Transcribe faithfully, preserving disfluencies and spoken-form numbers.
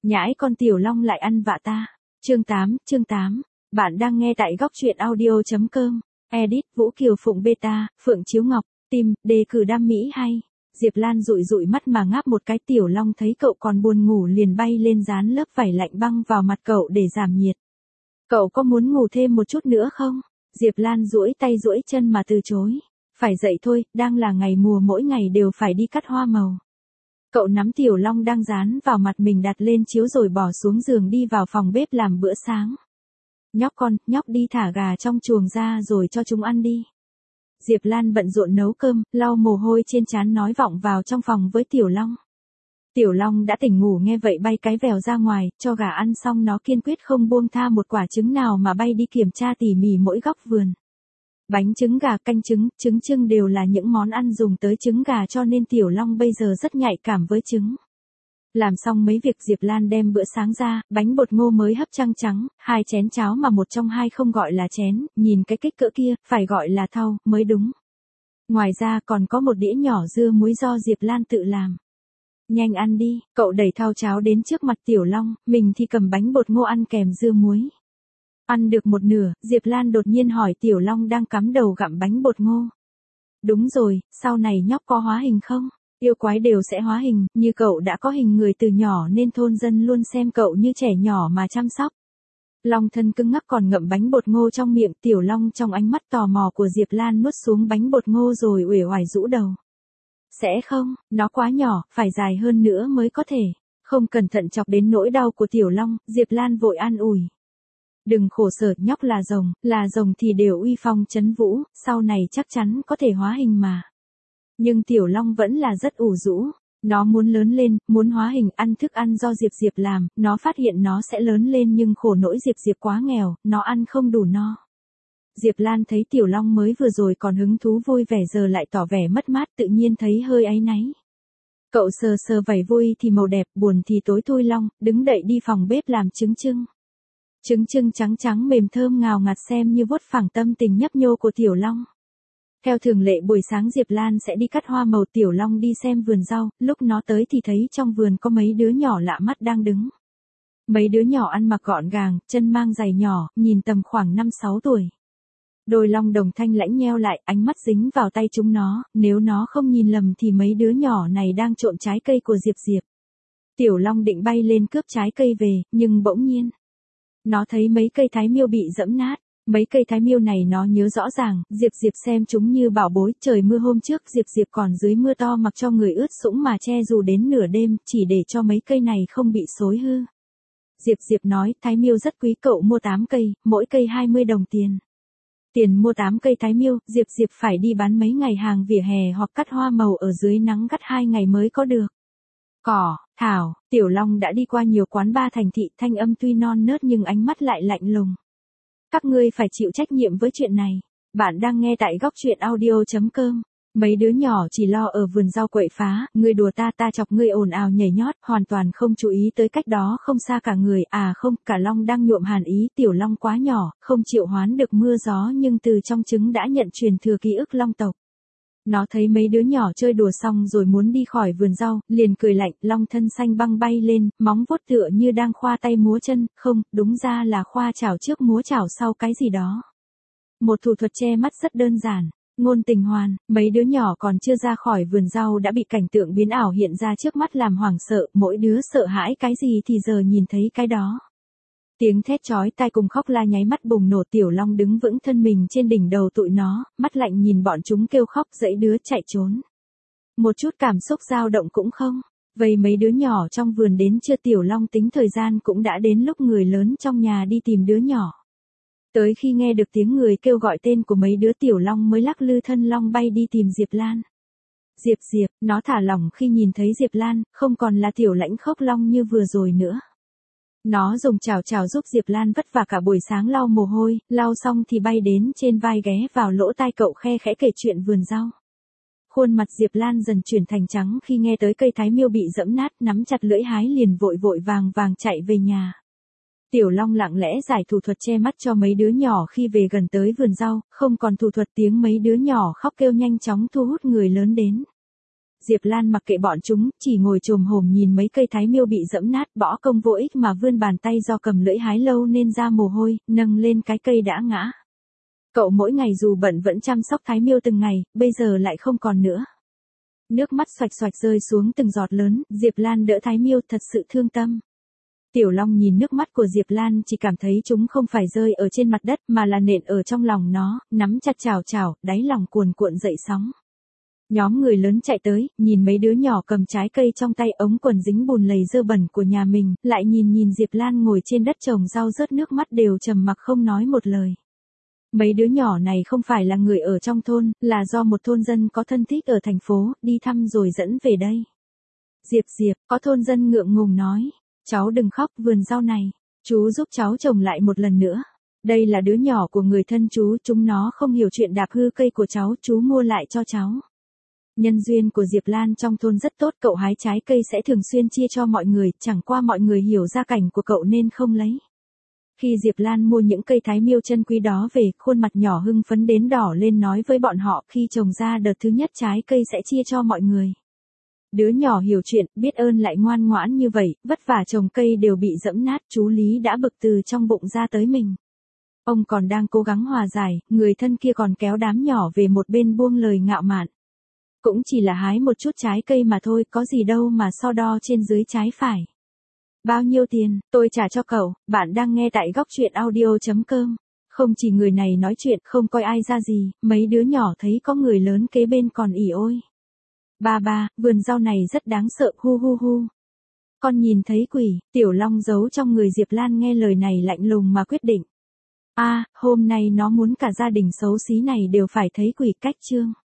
Nhãi con tiểu long lại ăn vạ ta. Chương tám, chương tám. Bạn đang nghe tại góc truyện audio.com. Edit Vũ Kiều Phụng Beta, Phượng Chiếu Ngọc, Tim, đề cử đam mỹ hay. Diệp Lan dụi dụi mắt mà ngáp một cái, tiểu long thấy cậu còn buồn ngủ liền bay lên dán lớp vải lạnh băng vào mặt cậu để giảm nhiệt. Cậu có muốn ngủ thêm một chút nữa không? Diệp Lan duỗi tay duỗi chân mà từ chối. Phải dậy thôi, đang là ngày mùa mỗi ngày đều phải đi cắt hoa màu. Cậu nắm tiểu long đang dán vào mặt mình đặt lên chiếu rồi bỏ xuống giường đi vào phòng bếp làm bữa sáng. Nhóc con, nhóc đi thả gà trong chuồng ra rồi cho chúng ăn đi. Diệp Lan bận rộn nấu cơm, lau mồ hôi trên trán nói vọng vào trong phòng với tiểu long. Tiểu long đã tỉnh ngủ nghe vậy bay cái vèo ra ngoài, cho gà ăn xong nó kiên quyết không buông tha một quả trứng nào mà bay đi kiểm tra tỉ mỉ mỗi góc vườn. Bánh trứng gà, canh trứng, trứng chưng đều là những món ăn dùng tới trứng gà cho nên tiểu long bây giờ rất nhạy cảm với trứng. Làm xong mấy việc Diệp Lan đem bữa sáng ra, bánh bột ngô mới hấp trăng trắng, hai chén cháo mà một trong hai không gọi là chén, nhìn cái kích cỡ kia, phải gọi là thau, mới đúng. Ngoài ra còn có một đĩa nhỏ dưa muối do Diệp Lan tự làm. Nhanh ăn đi, cậu đẩy thau cháo đến trước mặt tiểu long, mình thì cầm bánh bột ngô ăn kèm dưa muối. Ăn được một nửa, Diệp Lan đột nhiên hỏi tiểu long đang cắm đầu gặm bánh bột ngô. Đúng rồi, sau này nhóc có hóa hình không? Yêu quái đều sẽ hóa hình, như cậu đã có hình người từ nhỏ nên thôn dân luôn xem cậu như trẻ nhỏ mà chăm sóc. Long thân cứng ngắc còn ngậm bánh bột ngô trong miệng, tiểu long trong ánh mắt tò mò của Diệp Lan nuốt xuống bánh bột ngô rồi uể oải rũ đầu. Sẽ không, nó quá nhỏ, phải dài hơn nữa mới có thể. Không cẩn thận chọc đến nỗi đau của tiểu long, Diệp Lan vội an ủi. Đừng khổ sở, nhóc là rồng, là rồng thì đều uy phong chấn vũ, sau này chắc chắn có thể hóa hình mà. Nhưng tiểu long vẫn là rất ủ rũ, nó muốn lớn lên, muốn hóa hình, ăn thức ăn do Diệp Diệp làm, nó phát hiện nó sẽ lớn lên nhưng khổ nỗi Diệp Diệp quá nghèo, nó ăn không đủ no. Diệp Lan thấy tiểu long mới vừa rồi còn hứng thú vui vẻ giờ lại tỏ vẻ mất mát, tự nhiên thấy hơi áy náy. Cậu sờ sờ vảy vui thì màu đẹp, buồn thì tối thui long, đứng dậy đi phòng bếp làm trứng chưng. Trứng chưng trắng trắng mềm thơm ngào ngạt xem như vuốt phẳng tâm tình nhấp nhô của tiểu long. Theo thường lệ buổi sáng Diệp Lan sẽ đi cắt hoa màu, tiểu long đi xem vườn rau, lúc nó tới thì thấy trong vườn có mấy đứa nhỏ lạ mắt đang đứng. Mấy đứa nhỏ ăn mặc gọn gàng, chân mang giày nhỏ, nhìn tầm khoảng năm sáu tuổi. Đôi long đồng thanh lãnh nheo lại, ánh mắt dính vào tay chúng nó, nếu nó không nhìn lầm thì mấy đứa nhỏ này đang trộm trái cây của Diệp Diệp. Tiểu long định bay lên cướp trái cây về, nhưng bỗng nhiên nó thấy mấy cây thái miêu bị dẫm nát. Mấy cây thái miêu này nó nhớ rõ ràng, Diệp Diệp xem chúng như bảo bối, trời mưa hôm trước Diệp Diệp còn dưới mưa to mặc cho người ướt sũng mà che dù đến nửa đêm, chỉ để cho mấy cây này không bị xối hư. Diệp Diệp nói, thái miêu rất quý, cậu mua tám cây, mỗi cây hai mươi đồng tiền. Tiền mua tám cây thái miêu, Diệp Diệp phải đi bán mấy ngày hàng vỉa hè hoặc cắt hoa màu ở dưới nắng gắt hai ngày mới có được. Cỏ, thảo, tiểu long đã đi qua nhiều quán bar thành thị, thanh âm tuy non nớt nhưng ánh mắt lại lạnh lùng. Các ngươi phải chịu trách nhiệm với chuyện này. Bạn đang nghe tại góc truyện audio.com. Mấy đứa nhỏ chỉ lo ở vườn rau quậy phá, ngươi đùa ta ta chọc ngươi ồn ào nhảy nhót, hoàn toàn không chú ý tới cách đó không xa cả người, à không, cả long đang nhuộm hàn ý, tiểu long quá nhỏ, không chịu hoán được mưa gió nhưng từ trong trứng đã nhận truyền thừa ký ức long tộc. Nó thấy mấy đứa nhỏ chơi đùa xong rồi muốn đi khỏi vườn rau, liền cười lạnh, long thân xanh băng bay lên, móng vuốt tựa như đang khoa tay múa chân, không, đúng ra là khoa chảo trước múa chảo sau cái gì đó. Một thủ thuật che mắt rất đơn giản, ngôn tình hoàn, mấy đứa nhỏ còn chưa ra khỏi vườn rau đã bị cảnh tượng biến ảo hiện ra trước mắt làm hoảng sợ, mỗi đứa sợ hãi cái gì thì giờ nhìn thấy cái đó. Tiếng thét chói tai cùng khóc la nháy mắt bùng nổ, tiểu long đứng vững thân mình trên đỉnh đầu tụi nó, mắt lạnh nhìn bọn chúng kêu khóc dãy đứa chạy trốn. Một chút cảm xúc dao động cũng không, vậy mấy đứa nhỏ trong vườn đến chưa, tiểu long tính thời gian cũng đã đến lúc người lớn trong nhà đi tìm đứa nhỏ. Tới khi nghe được tiếng người kêu gọi tên của mấy đứa, tiểu long mới lắc lư thân long bay đi tìm Diệp Lan. Diệp Diệp, nó thả lỏng khi nhìn thấy Diệp Lan, không còn là tiểu lãnh khốc long như vừa rồi nữa. Nó dùng chảo chảo giúp Diệp Lan vất vả cả buổi sáng lau mồ hôi, lau xong thì bay đến trên vai ghé vào lỗ tai cậu khe khẽ kể chuyện vườn rau. Khuôn mặt Diệp Lan dần chuyển thành trắng khi nghe tới cây thái miêu bị dẫm nát, nắm chặt lưỡi hái liền vội vội vàng vàng chạy về nhà. Tiểu long lặng lẽ giải thủ thuật che mắt cho mấy đứa nhỏ khi về gần tới vườn rau, không còn thủ thuật, tiếng mấy đứa nhỏ khóc kêu nhanh chóng thu hút người lớn đến. Diệp Lan mặc kệ bọn chúng, chỉ ngồi chồm hổm nhìn mấy cây thái miêu bị dẫm nát, bỏ công vô ích mà vươn bàn tay do cầm lưỡi hái lâu nên ra mồ hôi, nâng lên cái cây đã ngã. Cậu mỗi ngày dù bận vẫn chăm sóc thái miêu từng ngày, bây giờ lại không còn nữa. Nước mắt xoạch xoạch rơi xuống từng giọt lớn, Diệp Lan đỡ thái miêu thật sự thương tâm. Tiểu Long nhìn nước mắt của Diệp Lan chỉ cảm thấy chúng không phải rơi ở trên mặt đất mà là nện ở trong lòng nó, nắm chặt chào chào, đáy lòng cuồn cuộn dậy sóng. Nhóm người lớn chạy tới, nhìn mấy đứa nhỏ cầm trái cây trong tay, ống quần dính bùn lầy dơ bẩn của nhà mình, lại nhìn nhìn Diệp Lan ngồi trên đất trồng rau rớt nước mắt đều trầm mặc không nói một lời. Mấy đứa nhỏ này không phải là người ở trong thôn, là do một thôn dân có thân thích ở thành phố, đi thăm rồi dẫn về đây. Diệp Diệp, có thôn dân ngượng ngùng nói, cháu đừng khóc, vườn rau này, chú giúp cháu trồng lại một lần nữa. Đây là đứa nhỏ của người thân chú, chúng nó không hiểu chuyện đạp hư cây của cháu, chú mua lại cho cháu. Nhân duyên của Diệp Lan trong thôn rất tốt, cậu hái trái cây sẽ thường xuyên chia cho mọi người, chẳng qua mọi người hiểu gia cảnh của cậu nên không lấy. Khi Diệp Lan mua những cây thái miêu chân quý đó về, khuôn mặt nhỏ hưng phấn đến đỏ lên nói với bọn họ khi trồng ra đợt thứ nhất trái cây sẽ chia cho mọi người. Đứa nhỏ hiểu chuyện, biết ơn lại ngoan ngoãn như vậy, vất vả trồng cây đều bị dẫm nát, chú Lý đã bực từ trong bụng ra tới mình. Ông còn đang cố gắng hòa giải, người thân kia còn kéo đám nhỏ về một bên buông lời ngạo mạn. Cũng chỉ là hái một chút trái cây mà thôi, có gì đâu mà so đo trên dưới trái phải. Bao nhiêu tiền, tôi trả cho cậu. Bạn đang nghe tại góc chuyện audio chấm com. Không chỉ người này nói chuyện, không coi ai ra gì, mấy đứa nhỏ thấy có người lớn kế bên còn ỉ ôi. Ba ba, vườn rau này rất đáng sợ, hu hu hu. Con nhìn thấy quỷ. Tiểu Long giấu trong người Diệp Lan nghe lời này lạnh lùng mà quyết định. A, à, hôm nay nó muốn cả gia đình xấu xí này đều phải thấy quỷ. Cách chương.